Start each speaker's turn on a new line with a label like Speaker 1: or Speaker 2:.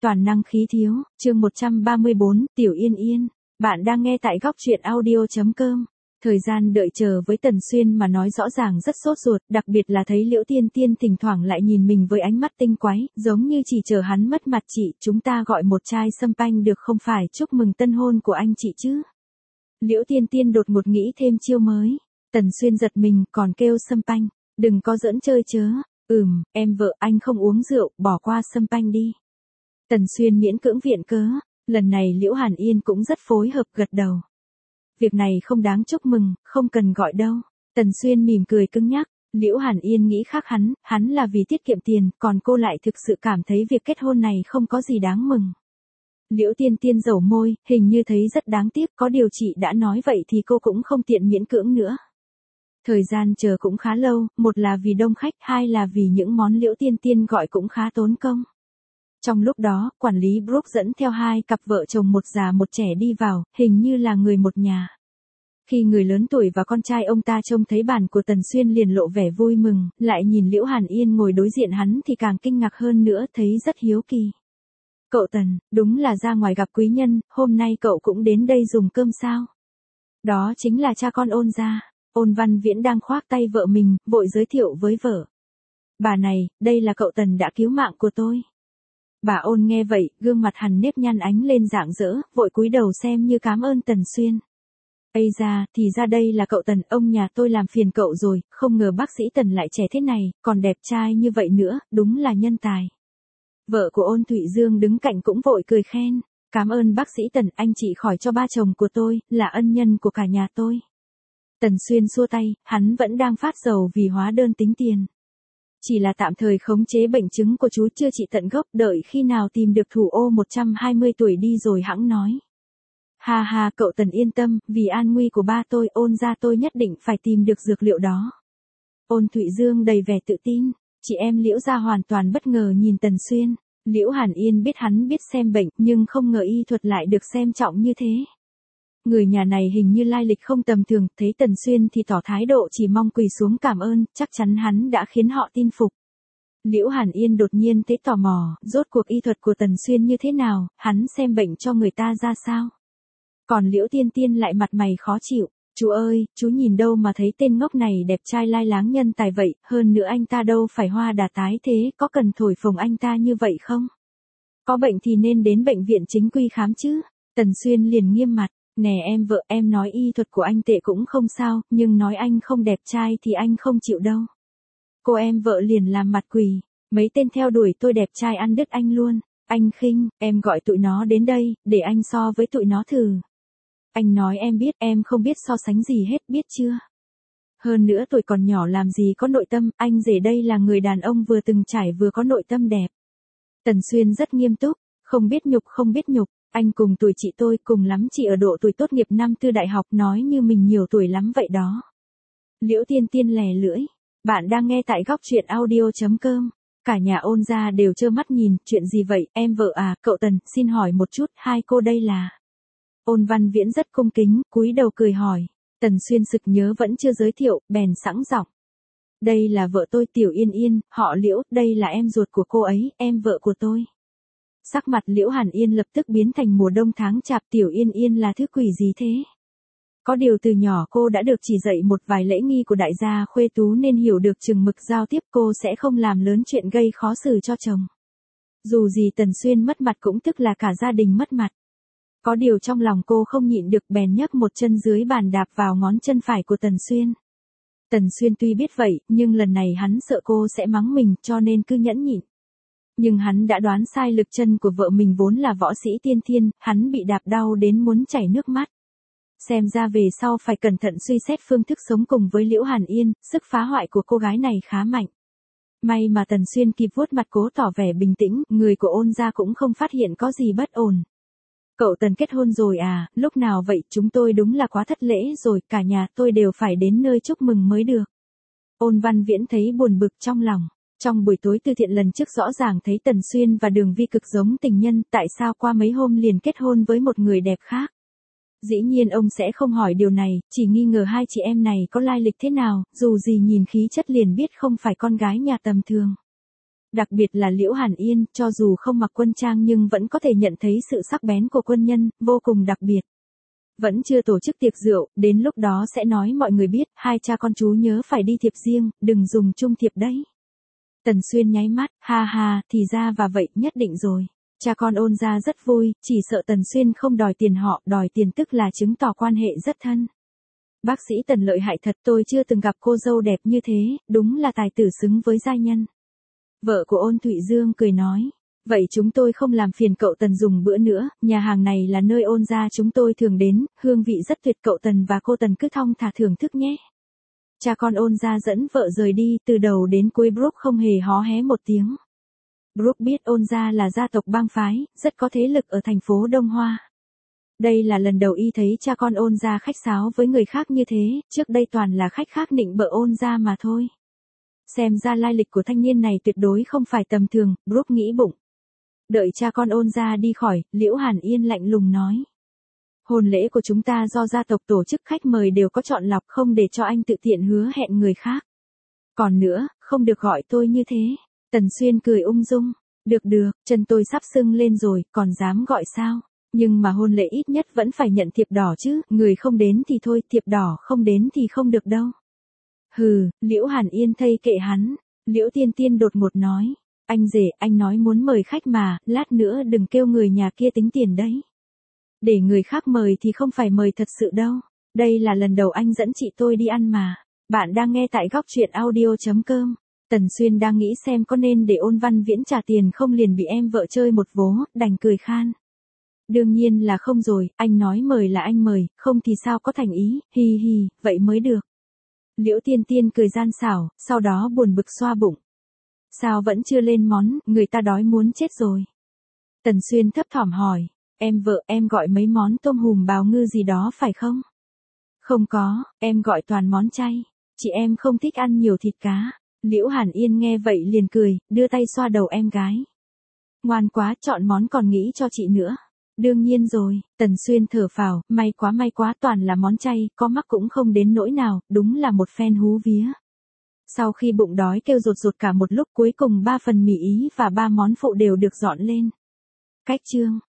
Speaker 1: toàn năng khí thiếu, chương 134, Tiểu Yên Yên. Bạn đang nghe tại góc truyện audio.com. Thời gian đợi chờ với Tần Xuyên mà nói rõ ràng rất sốt ruột, đặc biệt là thấy Liễu Tiên Tiên thỉnh thoảng lại nhìn mình với ánh mắt tinh quái, giống như chỉ chờ hắn mất mặt chị, chúng ta gọi một chai sâm panh được không phải, chúc mừng tân hôn của anh chị chứ. Liễu Tiên Tiên đột ngột nghĩ thêm chiêu mới. Tần Xuyên giật mình, còn kêu sâm panh, đừng có giỡn chơi chớ. Em vợ anh không uống rượu, bỏ qua sâm panh đi. Tần Xuyên miễn cưỡng viện cớ, lần này Liễu Hàn Yên cũng rất phối hợp gật đầu. Việc này không đáng chúc mừng, không cần gọi đâu. Tần Xuyên mỉm cười cứng nhắc, Liễu Hàn Yên nghĩ khác hắn là vì tiết kiệm tiền, còn cô lại thực sự cảm thấy việc kết hôn này không có gì đáng mừng. Liễu Tiên Tiên dẩu môi, hình như thấy rất đáng tiếc, có điều chị đã nói vậy thì cô cũng không tiện miễn cưỡng nữa. Thời gian chờ cũng khá lâu, một là vì đông khách, hai là vì những món Liễu Tiên Tiên gọi cũng khá tốn công. Trong lúc đó, quản lý Brooke dẫn theo hai cặp vợ chồng một già một trẻ đi vào, hình như là người một nhà. Khi người lớn tuổi và con trai ông ta trông thấy bàn của Tần Xuyên liền lộ vẻ vui mừng, lại nhìn Liễu Hàn Yên ngồi đối diện hắn thì càng kinh ngạc hơn nữa, thấy rất hiếu kỳ. Cậu Tần, đúng là ra ngoài gặp quý nhân, hôm nay cậu cũng đến đây dùng cơm sao? Đó chính là cha con Ôn gia. Ôn Văn Viễn đang khoác tay vợ mình, vội giới thiệu với vợ. Bà này, đây là cậu Tần đã cứu mạng của tôi. Bà Ôn nghe vậy, gương mặt hằn nếp nhăn ánh lên rạng rỡ, vội cúi đầu xem như cảm ơn Tần Xuyên. Ây da, thì ra đây là cậu Tần, ông nhà tôi làm phiền cậu rồi, không ngờ bác sĩ Tần lại trẻ thế này, còn đẹp trai như vậy nữa, đúng là nhân tài. Vợ của Ôn Thụy Dương đứng cạnh cũng vội cười khen, cảm ơn bác sĩ Tần, anh chị khỏi cho ba chồng của tôi, là ân nhân của cả nhà tôi. Tần Xuyên xua tay, hắn vẫn đang phát sầu vì hóa đơn tính tiền. Chỉ là tạm thời khống chế bệnh chứng của chú chưa trị tận gốc, đợi khi nào tìm được thủ ô 120 tuổi đi rồi hẵng nói. Ha ha, cậu Tần yên tâm, vì an nguy của ba tôi, Ôn gia tôi nhất định phải tìm được dược liệu đó. Ôn Thụy Dương đầy vẻ tự tin, chị em Liễu gia hoàn toàn bất ngờ nhìn Tần Xuyên. Liễu Hàn Yên biết hắn biết xem bệnh, nhưng không ngờ y thuật lại được xem trọng như thế. Người nhà này hình như lai lịch không tầm thường, thấy Tần Xuyên thì tỏ thái độ chỉ mong quỳ xuống cảm ơn, chắc chắn hắn đã khiến họ tin phục. Liễu Hàn Yên đột nhiên thấy tò mò, rốt cuộc y thuật của Tần Xuyên như thế nào, hắn xem bệnh cho người ta ra sao. Còn Liễu Tiên Tiên lại mặt mày khó chịu, chú ơi, chú nhìn đâu mà thấy tên ngốc này đẹp trai lai láng nhân tài vậy, hơn nữa anh ta đâu phải hoa đà tái thế, có cần thổi phồng anh ta như vậy không? Có bệnh thì nên đến bệnh viện chính quy khám chứ. Tần Xuyên liền nghiêm mặt. Nè em vợ, em nói y thuật của anh tệ cũng không sao, nhưng nói anh không đẹp trai thì anh không chịu đâu. Cô em vợ liền làm mặt quỳ, mấy tên theo đuổi tôi đẹp trai ăn đứt anh luôn, anh khinh, em gọi tụi nó đến đây, để anh so với tụi nó thử. Anh nói em biết, em không biết so sánh gì hết, biết chưa? Hơn nữa tuổi còn nhỏ làm gì có nội tâm, anh rể đây là người đàn ông vừa từng trải vừa có nội tâm đẹp. Tần Xuyên rất nghiêm túc, không biết nhục không biết nhục. Anh cùng tuổi chị tôi, cùng lắm chỉ ở độ tuổi tốt nghiệp năm tư đại học, nói như mình nhiều tuổi lắm vậy đó. Liễu Tiên Tiên lè lưỡi. Bạn đang nghe tại góc truyện audio.com. Cả nhà Ôn gia đều trơ mắt nhìn, chuyện gì vậy, em vợ à, cậu Tần, xin hỏi một chút, hai cô đây là. Ôn Văn Viễn rất cung kính, cúi đầu cười hỏi. Tần Xuyên sực nhớ vẫn chưa giới thiệu, bèn sẵn giọng. Đây là vợ tôi Tiểu Yên Yên, họ Liễu, đây là em ruột của cô ấy, em vợ của tôi. Sắc mặt Liễu Hàn Yên lập tức biến thành mùa đông tháng chạp, Tiểu Yên Yên là thứ quỷ gì thế? Có điều từ nhỏ cô đã được chỉ dạy một vài lễ nghi của đại gia khuê tú nên hiểu được chừng mực giao tiếp, cô sẽ không làm lớn chuyện gây khó xử cho chồng. Dù gì Tần Xuyên mất mặt cũng tức là cả gia đình mất mặt. Có điều trong lòng cô không nhịn được bèn nhấc một chân dưới bàn đạp vào ngón chân phải của Tần Xuyên. Tần Xuyên tuy biết vậy, nhưng lần này hắn sợ cô sẽ mắng mình cho nên cứ nhẫn nhịn. Nhưng hắn đã đoán sai lực chân của vợ mình vốn là võ sĩ tiên thiên, hắn bị đạp đau đến muốn chảy nước mắt. Xem ra về sau phải cẩn thận suy xét phương thức sống cùng với Liễu Hàn Yên, sức phá hoại của cô gái này khá mạnh. May mà Tần Xuyên kịp vuốt mặt cố tỏ vẻ bình tĩnh, người của Ôn gia cũng không phát hiện có gì bất ổn. Cậu Tần kết hôn rồi à, lúc nào vậy, chúng tôi đúng là quá thất lễ rồi, cả nhà tôi đều phải đến nơi chúc mừng mới được. Ôn Văn Viễn thấy buồn bực trong lòng. Trong buổi tối từ thiện lần trước rõ ràng thấy Tần Xuyên và Đường Vi cực giống tình nhân, tại sao qua mấy hôm liền kết hôn với một người đẹp khác? Dĩ nhiên ông sẽ không hỏi điều này, chỉ nghi ngờ hai chị em này có lai lịch thế nào, dù gì nhìn khí chất liền biết không phải con gái nhà tầm thường. Đặc biệt là Liễu Hàn Yên, cho dù không mặc quân trang nhưng vẫn có thể nhận thấy sự sắc bén của quân nhân, vô cùng đặc biệt. Vẫn chưa tổ chức tiệc rượu, đến lúc đó sẽ nói mọi người biết, hai cha con chú nhớ phải đi thiệp riêng, đừng dùng chung thiệp đấy. Tần Xuyên nháy mắt, ha ha, thì ra và vậy, nhất định rồi. Cha con Ôn gia rất vui, chỉ sợ Tần Xuyên không đòi tiền họ, đòi tiền tức là chứng tỏ quan hệ rất thân. Bác sĩ Tần lợi hại thật, tôi chưa từng gặp cô dâu đẹp như thế, đúng là tài tử xứng với giai nhân. Vợ của Ôn Thụy Dương cười nói, vậy chúng tôi không làm phiền cậu Tần dùng bữa nữa, nhà hàng này là nơi Ôn gia chúng tôi thường đến, hương vị rất tuyệt, cậu Tần và cô Tần cứ thong thả thưởng thức nhé. Cha con Ôn gia dẫn vợ rời đi, từ đầu đến cuối Brooke không hề hó hé một tiếng. Brooke biết Ôn gia là gia tộc bang phái, rất có thế lực ở thành phố Đông Hoa. Đây là lần đầu y thấy cha con Ôn gia khách sáo với người khác như thế, trước đây toàn là khách khác nịnh bợ Ôn gia mà thôi. Xem ra lai lịch của thanh niên này tuyệt đối không phải tầm thường, Brooke nghĩ bụng. Đợi cha con Ôn gia đi khỏi, Liễu Hàn Yên lạnh lùng nói. Hôn lễ của chúng ta do gia tộc tổ chức, khách mời đều có chọn lọc, không để cho anh tự tiện hứa hẹn người khác. Còn nữa, không được gọi tôi như thế. Tần Xuyên cười ung dung. Được được, chân tôi sắp sưng lên rồi, còn dám gọi sao? Nhưng mà hôn lễ ít nhất vẫn phải nhận thiệp đỏ chứ, người không đến thì thôi, thiệp đỏ không đến thì không được đâu. Hừ, Liễu Hàn Yên thây kệ hắn. Liễu Tiên Tiên đột ngột nói. Anh rể, anh nói muốn mời khách mà, lát nữa đừng kêu người nhà kia tính tiền đấy. Để người khác mời thì không phải mời thật sự đâu. Đây là lần đầu anh dẫn chị tôi đi ăn mà. Bạn đang nghe tại góc truyện audio.com. Tần Xuyên đang nghĩ xem có nên để Ôn Văn Viễn trả tiền không, liền bị em vợ chơi một vố, đành cười khan. Đương nhiên là không rồi, anh nói mời là anh mời, không thì sao có thành ý, hi hi, vậy mới được. Liễu Tiên Tiên cười gian xảo, sau đó buồn bực xoa bụng. Sao vẫn chưa lên món, người ta đói muốn chết rồi. Tần Xuyên thấp thỏm hỏi, em vợ, em gọi mấy món tôm hùm bào ngư gì đó phải không? Không có, em gọi toàn món chay, chị em không thích ăn nhiều thịt cá. Liễu Hàn Yên nghe vậy liền cười, đưa tay xoa đầu em gái. Ngoan quá, chọn món còn nghĩ cho chị nữa. Đương nhiên rồi, Tần Xuyên thở phào, may quá, toàn là món chay, có mắc cũng không đến nỗi nào, đúng là một phen hú vía. Sau khi bụng đói kêu rột rột cả một lúc, cuối cùng 3 phần mì Ý và 3 món phụ đều được dọn lên. Cách chương